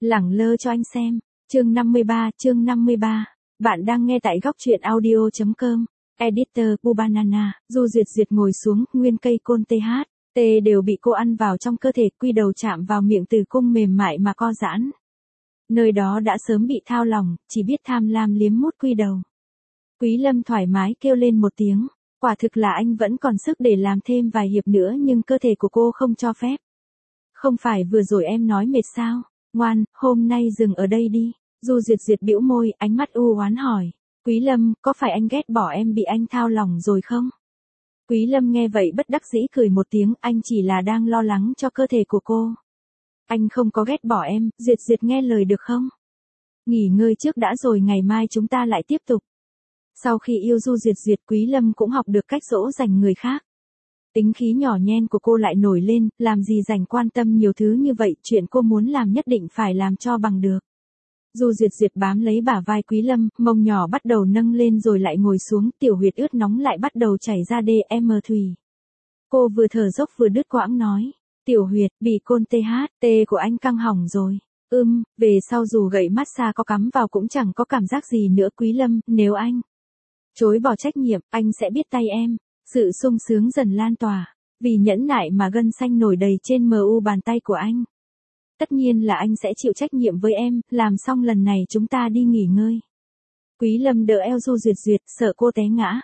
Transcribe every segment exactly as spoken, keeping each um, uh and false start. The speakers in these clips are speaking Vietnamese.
Lẳng lơ cho anh xem. Chương năm mươi ba, chương năm mươi ba. Bạn đang nghe tại góc truyện audio chấm com. Editor Bubanana. Du Duyệt Duyệt ngồi xuống, nguyên cây côn tê hát, tê đều bị cô ăn vào trong cơ thể, quy đầu chạm vào miệng tử cung mềm mại mà co giãn. Nơi đó đã sớm bị thao lỏng, chỉ biết tham lam liếm mút quy đầu. Quý Lâm thoải mái kêu lên một tiếng, quả thực là anh vẫn còn sức để làm thêm vài hiệp nữa nhưng cơ thể của cô không cho phép. Không phải vừa rồi em nói mệt sao? Ngoan, hôm nay dừng ở đây đi. Du Duyệt Duyệt bĩu môi, ánh mắt u oán hỏi. Quý Lâm, có phải anh ghét bỏ em bị anh thao lỏng rồi không? Quý Lâm nghe vậy bất đắc dĩ cười một tiếng, anh chỉ là đang lo lắng cho cơ thể của cô. Anh không có ghét bỏ em, Duyệt Duyệt nghe lời được không? Nghỉ ngơi trước đã rồi ngày mai chúng ta lại tiếp tục. Sau khi yêu Du Duyệt Duyệt, Quý Lâm cũng học được cách dỗ dành người khác. Tính khí nhỏ nhen của cô lại nổi lên, làm gì dành quan tâm nhiều thứ như vậy, chuyện cô muốn làm nhất định phải làm cho bằng được. Du Duyệt Duyệt bám lấy bả vai Quý Lâm, mông nhỏ bắt đầu nâng lên rồi lại ngồi xuống, tiểu huyệt ướt nóng lại bắt đầu chảy ra đê em thủy. Cô vừa thở dốc vừa đứt quãng nói, tiểu huyệt, bị côn tê hát, tê của anh căng hỏng rồi. Ưm, về sau dù gậy massage có cắm vào cũng chẳng có cảm giác gì nữa. Quý Lâm, nếu anh chối bỏ trách nhiệm, anh sẽ biết tay em. Sự sung sướng dần lan tỏa, vì nhẫn nại mà gân xanh nổi đầy trên mờ u bàn tay của anh. Tất nhiên là anh sẽ chịu trách nhiệm với em, làm xong lần này chúng ta đi nghỉ ngơi. Quý Lâm đỡ eo Du Duyệt Duyệt, sợ cô té ngã.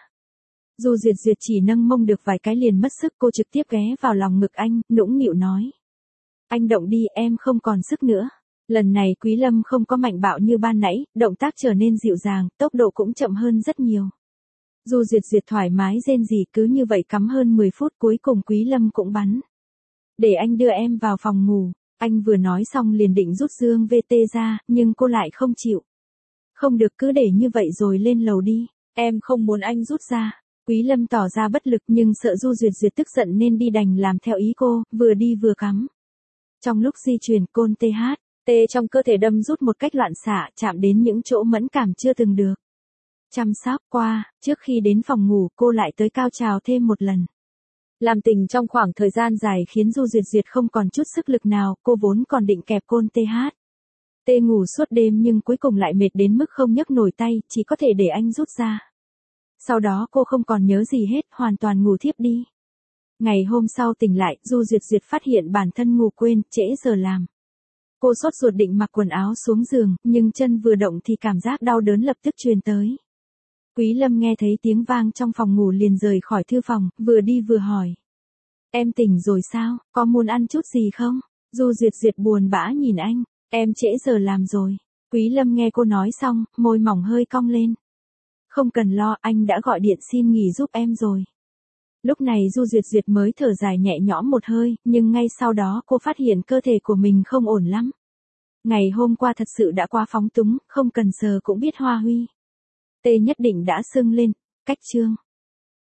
Du Duyệt Duyệt chỉ nâng mông được vài cái liền mất sức, cô trực tiếp ghé vào lòng ngực anh, nũng nịu nói. Anh động đi, em không còn sức nữa. Lần này Quý Lâm không có mạnh bạo như ban nãy, động tác trở nên dịu dàng, tốc độ cũng chậm hơn rất nhiều. Du Duyệt Duyệt thoải mái rên rỉ, cứ như vậy cắm hơn mười phút, cuối cùng Quý Lâm cũng bắn. Để anh đưa em vào phòng ngủ. Anh vừa nói xong liền định rút dương vê tê ra, nhưng cô lại không chịu. Không được, cứ để như vậy rồi lên lầu đi. Em không muốn anh rút ra. Quý Lâm tỏ ra bất lực nhưng sợ Du Duyệt Duyệt tức giận nên đi đành làm theo ý cô, vừa đi vừa cắm. Trong lúc di chuyển, côn tê hát, tê trong cơ thể đâm rút một cách loạn xạ, chạm đến những chỗ mẫn cảm chưa từng được chăm sóc qua. Trước khi đến phòng ngủ, cô lại tới cao trào thêm một lần. Làm tình trong khoảng thời gian dài khiến Du Duyệt Duyệt không còn chút sức lực nào, cô vốn còn định kẹp côn tê hát. Tê ngủ suốt đêm nhưng cuối cùng lại mệt đến mức không nhấc nổi tay, chỉ có thể để anh rút ra. Sau đó cô không còn nhớ gì hết, hoàn toàn ngủ thiếp đi. Ngày hôm sau tỉnh lại, Du Duyệt Duyệt phát hiện bản thân ngủ quên, trễ giờ làm. Cô sốt ruột định mặc quần áo xuống giường, nhưng chân vừa động thì cảm giác đau đớn lập tức truyền tới. Quý Lâm nghe thấy tiếng vang trong phòng ngủ liền rời khỏi thư phòng, vừa đi vừa hỏi. Em tỉnh rồi sao, có muốn ăn chút gì không? Du Duyệt Duyệt buồn bã nhìn anh, em trễ giờ làm rồi. Quý Lâm nghe cô nói xong, môi mỏng hơi cong lên. Không cần lo, anh đã gọi điện xin nghỉ giúp em rồi. Lúc này Du Duyệt Duyệt mới thở dài nhẹ nhõm một hơi, nhưng ngay sau đó cô phát hiện cơ thể của mình không ổn lắm. Ngày hôm qua thật sự đã quá phóng túng, không cần sờ cũng biết hoa huy. Tê nhất định đã sưng lên. Cách chương